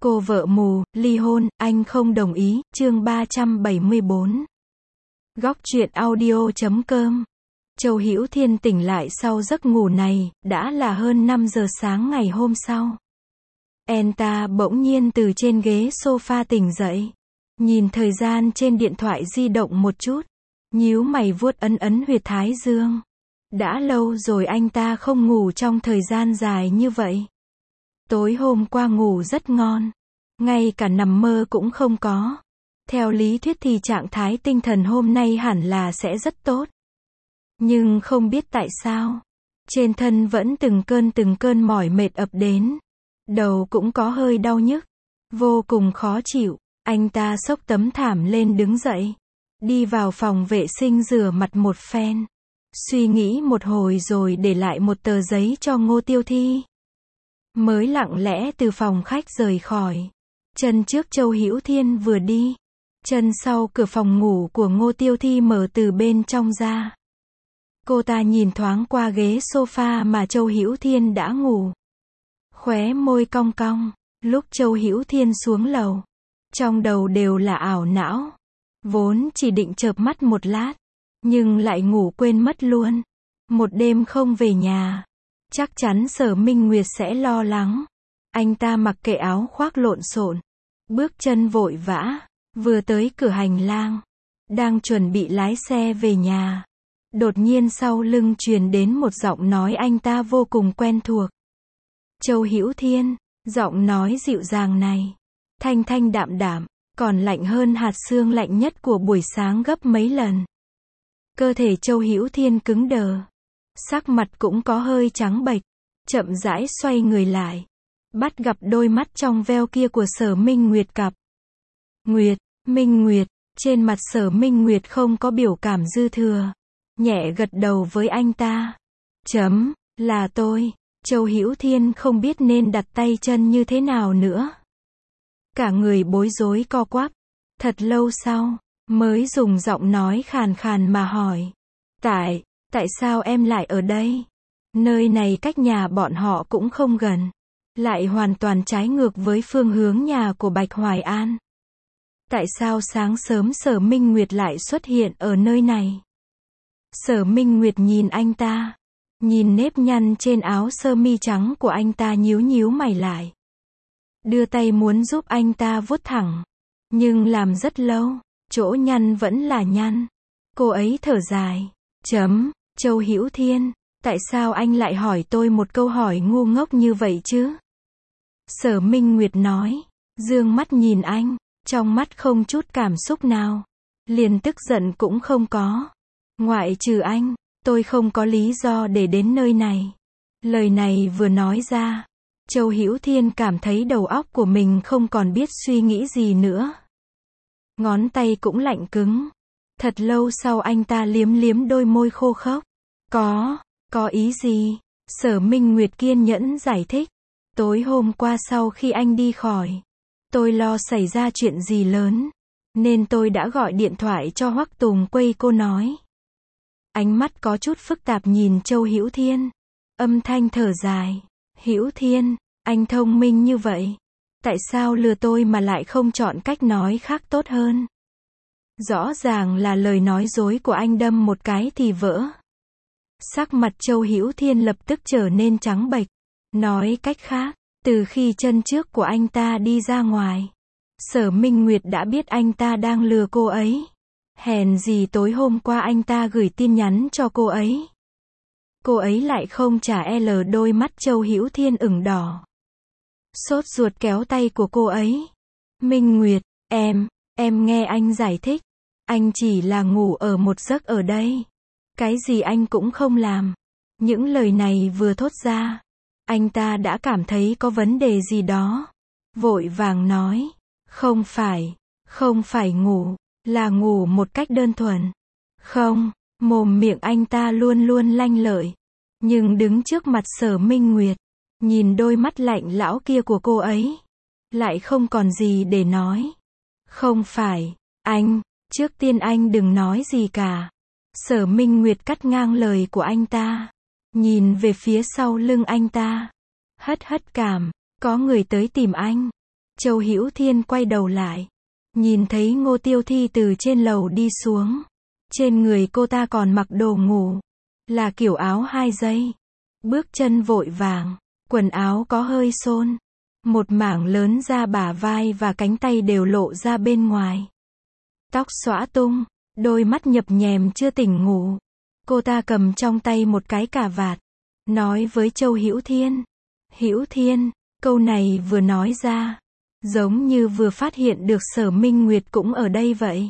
Cô vợ mù, ly hôn, anh không đồng ý, chương 374. Góc truyện audio.com. Châu Hữu Thiên tỉnh lại sau giấc ngủ này, đã là hơn 5 giờ sáng ngày hôm sau. Anh ta bỗng nhiên từ trên ghế sofa tỉnh dậy. Nhìn thời gian trên điện thoại di động một chút. Nhíu mày vuốt ấn huyệt thái dương. Đã lâu rồi anh ta không ngủ trong thời gian dài như vậy. Tối hôm qua ngủ rất ngon. Ngay cả nằm mơ cũng không có. Theo lý thuyết thì trạng thái tinh thần hôm nay hẳn là sẽ rất tốt. Nhưng không biết tại sao. Trên thân vẫn từng cơn mỏi mệt ập đến. Đầu cũng có hơi đau nhức. Vô cùng khó chịu. Anh ta xốc tấm thảm lên đứng dậy. Đi vào phòng vệ sinh rửa mặt một phen. Suy nghĩ một hồi rồi để lại một tờ giấy cho Ngô Tiêu Thi. Mới lặng lẽ từ phòng khách rời khỏi. Chân trước Châu Hữu Thiên vừa đi. Chân sau cửa phòng ngủ của Ngô Tiêu Thi mở từ bên trong ra. Cô ta nhìn thoáng qua ghế sofa mà Châu Hữu Thiên đã ngủ. Khóe môi cong cong. Lúc Châu Hữu Thiên xuống lầu. Trong đầu đều là ảo não. Vốn chỉ định chợp mắt một lát. Nhưng lại ngủ quên mất luôn. Một đêm không về nhà. Chắc chắn Sở Minh Nguyệt sẽ lo lắng. Anh ta mặc kệ áo khoác lộn xộn. Bước chân vội vã. Vừa tới cửa hành lang. Đang chuẩn bị lái xe về nhà. Đột nhiên sau lưng truyền đến một giọng nói anh ta vô cùng quen thuộc. Châu Hữu Thiên. Giọng nói dịu dàng này. Thanh thanh đạm đạm. Còn lạnh hơn hạt sương lạnh nhất của buổi sáng gấp mấy lần. Cơ thể Châu Hữu Thiên cứng đờ. Sắc mặt cũng có hơi trắng bệch. Chậm rãi xoay người lại. Bắt gặp đôi mắt trong veo kia của Sở Minh Nguyệt cặp. Minh Nguyệt. Trên mặt Sở Minh Nguyệt không có biểu cảm dư thừa. Nhẹ gật đầu với anh ta. Là tôi. Châu Hữu Thiên không biết nên đặt tay chân như thế nào nữa. Cả người bối rối co quắp. Thật lâu sau, mới dùng giọng nói khàn khàn mà hỏi. Tại sao em lại ở đây? Nơi này cách nhà bọn họ cũng không gần. Lại hoàn toàn trái ngược với phương hướng nhà của Bạch Hoài An. Tại sao sáng sớm Sở Minh Nguyệt lại xuất hiện ở nơi này? Sở Minh Nguyệt nhìn anh ta. Nhìn nếp nhăn trên áo sơ mi trắng của anh ta nhíu mày lại. Đưa tay muốn giúp anh ta vuốt thẳng. Nhưng làm rất lâu, chỗ nhăn vẫn là nhăn. Cô ấy thở dài. Châu Hữu Thiên, tại sao anh lại hỏi tôi một câu hỏi ngu ngốc như vậy chứ? Sở Minh Nguyệt nói. Dương mắt nhìn anh, trong mắt không chút cảm xúc nào. Liền tức giận cũng không có. Ngoại trừ anh, tôi không có lý do để đến nơi này. Lời này vừa nói ra. Châu Hữu Thiên cảm thấy đầu óc của mình không còn biết suy nghĩ gì nữa. Ngón tay cũng lạnh cứng. Thật lâu sau anh ta liếm đôi môi khô khốc. Có ý gì? Sở Minh Nguyệt kiên nhẫn giải thích. Tối hôm qua sau khi anh đi khỏi, tôi lo xảy ra chuyện gì lớn. Nên tôi đã gọi điện thoại cho Hoắc Tùng Quây, cô nói. Ánh mắt có chút phức tạp nhìn Châu Hữu Thiên. Âm thanh thở dài. Hữu Thiên, anh thông minh như vậy. Tại sao lừa tôi mà lại không chọn cách nói khác tốt hơn? Rõ ràng là lời nói dối của anh đâm một cái thì vỡ. Sắc mặt Châu Hữu Thiên lập tức trở nên trắng bệch. Nói cách khác, từ khi chân trước của anh ta đi ra ngoài, Sở Minh Nguyệt đã biết anh ta đang lừa cô ấy. Hèn gì tối hôm qua anh ta gửi tin nhắn cho cô ấy. Cô ấy lại không trả đôi mắt Châu Hữu Thiên ửng đỏ. Sốt ruột kéo tay của cô ấy. Minh Nguyệt, em nghe anh giải thích. Anh chỉ là ngủ ở một giấc ở đây. Cái gì anh cũng không làm. Những lời này vừa thốt ra, anh ta đã cảm thấy có vấn đề gì đó. Vội vàng nói. Không phải ngủ, là ngủ một cách đơn thuần. Không, mồm miệng anh ta luôn lanh lợi. Nhưng đứng trước mặt Sở Minh Nguyệt, nhìn đôi mắt lạnh lão kia của cô ấy, lại không còn gì để nói. Không phải, anh, trước tiên anh đừng nói gì cả. Sở Minh Nguyệt cắt ngang lời của anh ta. Nhìn về phía sau lưng anh ta. Hất cảm, có người tới tìm anh. Châu Hữu Thiên quay đầu lại, nhìn thấy Ngô Tiêu Thi từ trên lầu đi xuống. Trên người cô ta còn mặc đồ ngủ, là kiểu áo 2 giây. Bước chân vội vàng, quần áo có hơi xôn. Một mảng lớn da bả vai và cánh tay đều lộ ra bên ngoài. Tóc xõa tung, đôi mắt nhập nhèm chưa tỉnh ngủ. Cô ta cầm trong tay một cái cà vạt, nói với Châu Hữu Thiên. Hữu Thiên, câu này vừa nói ra, giống như vừa phát hiện được Sở Minh Nguyệt cũng ở đây vậy.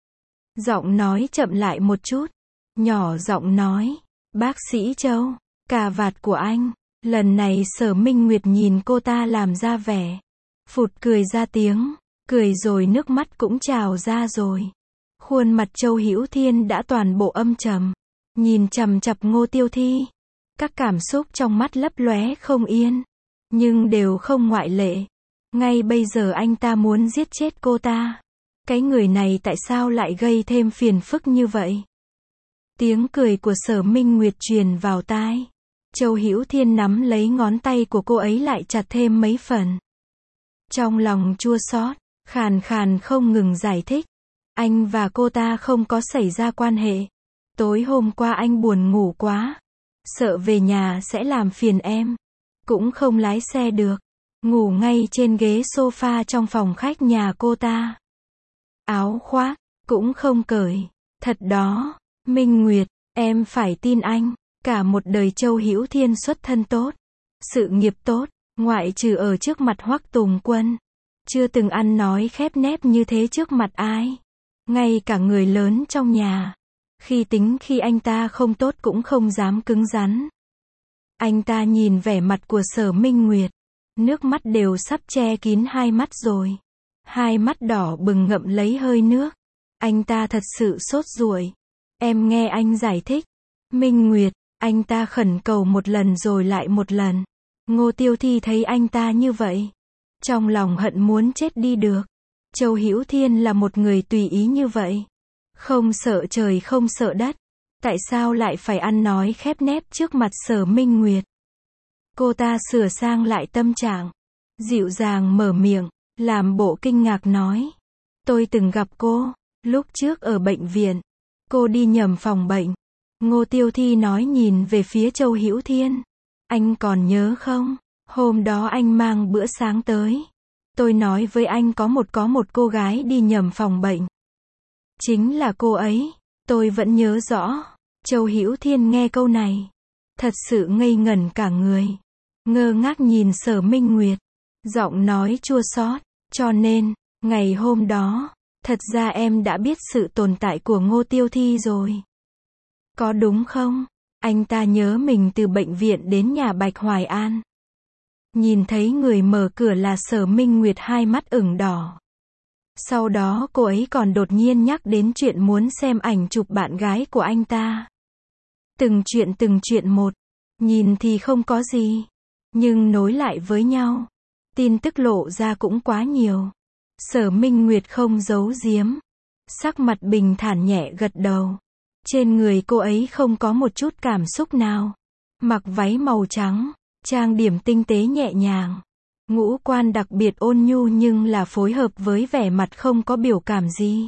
Giọng nói chậm lại một chút, nhỏ giọng nói, bác sĩ Châu, cà vạt của anh. Lần này Sở Minh Nguyệt nhìn cô ta làm ra vẻ, phụt cười ra tiếng, cười rồi nước mắt cũng trào ra rồi. Khuôn mặt Châu Hữu Thiên đã toàn bộ âm trầm, nhìn chằm chằm Ngô Tiêu Thi. Các cảm xúc trong mắt lấp lóe không yên, nhưng đều không ngoại lệ. Ngay bây giờ anh ta muốn giết chết cô ta. Cái người này tại sao lại gây thêm phiền phức như vậy? Tiếng cười của Sở Minh Nguyệt truyền vào tai. Châu Hữu Thiên nắm lấy ngón tay của cô ấy lại chặt thêm mấy phần. Trong lòng chua xót, khàn khàn không ngừng giải thích. Anh và cô ta không có xảy ra quan hệ. Tối hôm qua anh buồn ngủ quá, sợ về nhà sẽ làm phiền em. Cũng không lái xe được, ngủ ngay trên ghế sofa trong phòng khách nhà cô ta. Áo khoác, cũng không cởi. Thật đó, Minh Nguyệt, em phải tin anh. Cả một đời Châu Hữu Thiên xuất thân tốt, sự nghiệp tốt, ngoại trừ ở trước mặt Hoắc Tùng Quân. Chưa từng ăn nói khép nép như thế trước mặt ai. Ngay cả người lớn trong nhà. Khi anh ta không tốt cũng không dám cứng rắn. Anh ta nhìn vẻ mặt của Sở Minh Nguyệt. Nước mắt đều sắp che kín hai mắt rồi. Hai mắt đỏ bừng ngậm lấy hơi nước. Anh ta thật sự sốt ruột. Em nghe anh giải thích. Minh Nguyệt, anh ta khẩn cầu một lần rồi lại một lần. Ngô Tiêu Thi thấy anh ta như vậy, trong lòng hận muốn chết đi được. Châu Hữu Thiên là một người tùy ý như vậy. Không sợ trời không sợ đất. Tại sao lại phải ăn nói khép nép trước mặt Sở Minh Nguyệt? Cô ta sửa sang lại tâm trạng, dịu dàng mở miệng, làm bộ kinh ngạc nói. Tôi từng gặp cô, lúc trước ở bệnh viện. Cô đi nhầm phòng bệnh. Ngô Tiêu Thi nói nhìn về phía Châu Hữu Thiên. Anh còn nhớ không? Hôm đó anh mang bữa sáng tới. Tôi nói với anh có một cô gái đi nhầm phòng bệnh. Chính là cô ấy. Tôi vẫn nhớ rõ. Châu Hữu Thiên nghe câu này, thật sự ngây ngẩn cả người. Ngơ ngác nhìn Sở Minh Nguyệt. Giọng nói chua xót. Cho nên, ngày hôm đó, thật ra em đã biết sự tồn tại của Ngô Tiêu Thi rồi. Có đúng không? Anh ta nhớ mình từ bệnh viện đến nhà Bạch Hoài An. Nhìn thấy người mở cửa là Sở Minh Nguyệt, hai mắt ửng đỏ. Sau đó cô ấy còn đột nhiên nhắc đến chuyện muốn xem ảnh chụp bạn gái của anh ta. Từng chuyện một. Nhìn thì không có gì. Nhưng nối lại với nhau. Tin tức lộ ra cũng quá nhiều. Sở Minh Nguyệt không giấu giếm. Sắc mặt bình thản nhẹ gật đầu. Trên người cô ấy không có một chút cảm xúc nào. Mặc váy màu trắng, trang điểm tinh tế nhẹ nhàng. Ngũ quan đặc biệt ôn nhu nhưng là phối hợp với vẻ mặt không có biểu cảm gì.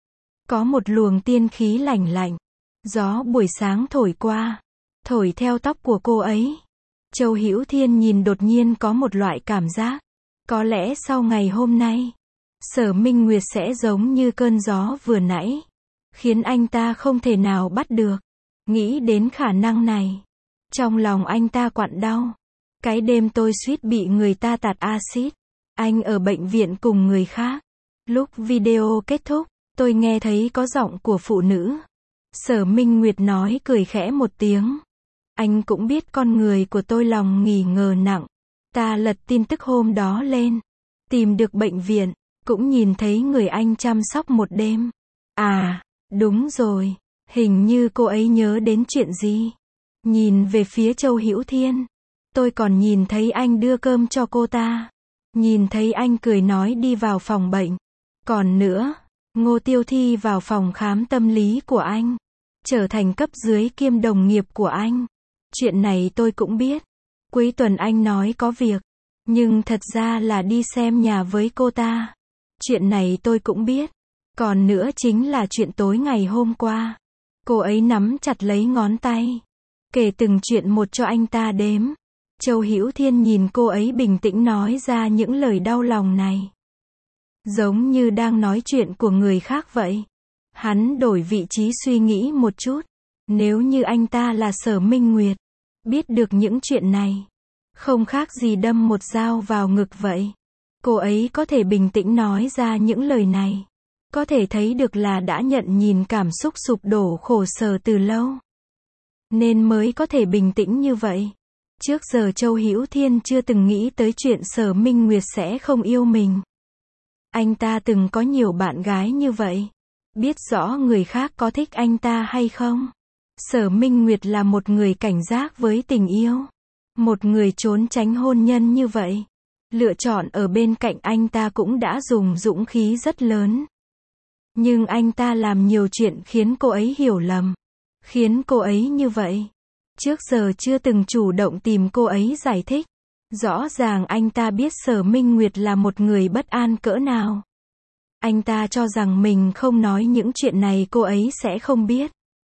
Có một luồng tiên khí lạnh lạnh. Gió buổi sáng thổi qua, thổi theo tóc của cô ấy. Châu Hữu Thiên nhìn đột nhiên có một loại cảm giác. Có lẽ sau ngày hôm nay, Sở Minh Nguyệt sẽ giống như cơn gió vừa nãy. Khiến anh ta không thể nào bắt được. Nghĩ đến khả năng này, trong lòng anh ta quặn đau. Cái đêm tôi suýt bị người ta tạt axit. Anh ở bệnh viện cùng người khác. Lúc video kết thúc, tôi nghe thấy có giọng của phụ nữ. Sở Minh Nguyệt nói cười khẽ một tiếng. Anh cũng biết con người của tôi lòng nghi ngờ nặng. Ta lật tin tức hôm đó lên. Tìm được bệnh viện. Cũng nhìn thấy người anh chăm sóc một đêm. À, đúng rồi. Hình như cô ấy nhớ đến chuyện gì. Nhìn về phía Châu Hữu Thiên. Tôi còn nhìn thấy anh đưa cơm cho cô ta. Nhìn thấy anh cười nói đi vào phòng bệnh. Còn nữa, Ngô Tiêu Thi vào phòng khám tâm lý của anh. Trở thành cấp dưới kiêm đồng nghiệp của anh. Chuyện này tôi cũng biết. Cuối tuần anh nói có việc. Nhưng thật ra là đi xem nhà với cô ta. Chuyện này tôi cũng biết. Còn nữa chính là chuyện tối ngày hôm qua. Cô ấy nắm chặt lấy ngón tay, kể từng chuyện một cho anh ta đếm. Châu Hữu Thiên nhìn cô ấy bình tĩnh nói ra những lời đau lòng này. Giống như đang nói chuyện của người khác vậy. Hắn đổi vị trí suy nghĩ một chút. Nếu như anh ta là Sở Minh Nguyệt, biết được những chuyện này, không khác gì đâm một dao vào ngực vậy. Cô ấy có thể bình tĩnh nói ra những lời này. Có thể thấy được là đã nhận nhìn cảm xúc sụp đổ khổ sở từ lâu. Nên mới có thể bình tĩnh như vậy. Trước giờ Châu Hữu Thiên chưa từng nghĩ tới chuyện Sở Minh Nguyệt sẽ không yêu mình. Anh ta từng có nhiều bạn gái như vậy. Biết rõ người khác có thích anh ta hay không. Sở Minh Nguyệt là một người cảnh giác với tình yêu. Một người trốn tránh hôn nhân như vậy. Lựa chọn ở bên cạnh anh ta cũng đã dùng dũng khí rất lớn. Nhưng anh ta làm nhiều chuyện khiến cô ấy hiểu lầm. Khiến cô ấy như vậy. Trước giờ chưa từng chủ động tìm cô ấy giải thích. Rõ ràng anh ta biết Sở Minh Nguyệt là một người bất an cỡ nào. Anh ta cho rằng mình không nói những chuyện này cô ấy sẽ không biết.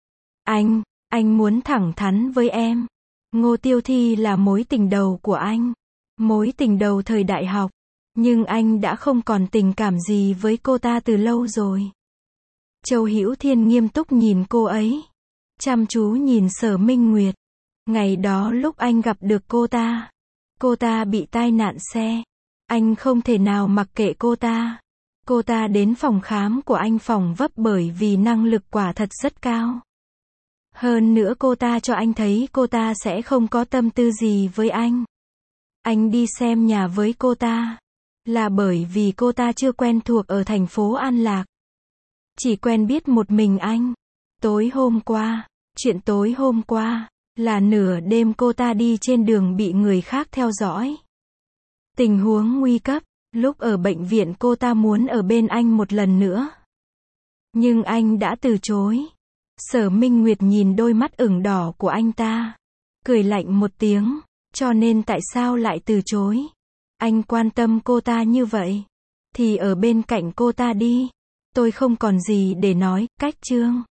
Anh muốn thẳng thắn với em. Ngô Tiêu Thi là mối tình đầu của anh. Mối tình đầu thời đại học. Nhưng anh đã không còn tình cảm gì với cô ta từ lâu rồi. Châu Hữu Thiên nghiêm túc nhìn cô ấy. Chăm chú nhìn Sở Minh Nguyệt. Ngày đó lúc anh gặp được cô ta bị tai nạn xe. Anh không thể nào mặc kệ cô ta. Cô ta đến phòng khám của anh phỏng vấp bởi vì năng lực quả thật rất cao. Hơn nữa cô ta cho anh thấy cô ta sẽ không có tâm tư gì với anh. Anh đi xem nhà với cô ta. Là bởi vì cô ta chưa quen thuộc ở thành phố An Lạc. Chỉ quen biết một mình anh. Chuyện tối hôm qua, là nửa đêm cô ta đi trên đường bị người khác theo dõi. Tình huống nguy cấp, lúc ở bệnh viện cô ta muốn ở bên anh một lần nữa. Nhưng anh đã từ chối. Sở Minh Nguyệt nhìn đôi mắt ửng đỏ của anh ta. Cười lạnh một tiếng, cho nên tại sao lại từ chối? Anh quan tâm cô ta như vậy. Thì ở bên cạnh cô ta đi. Tôi không còn gì để nói, cách chương.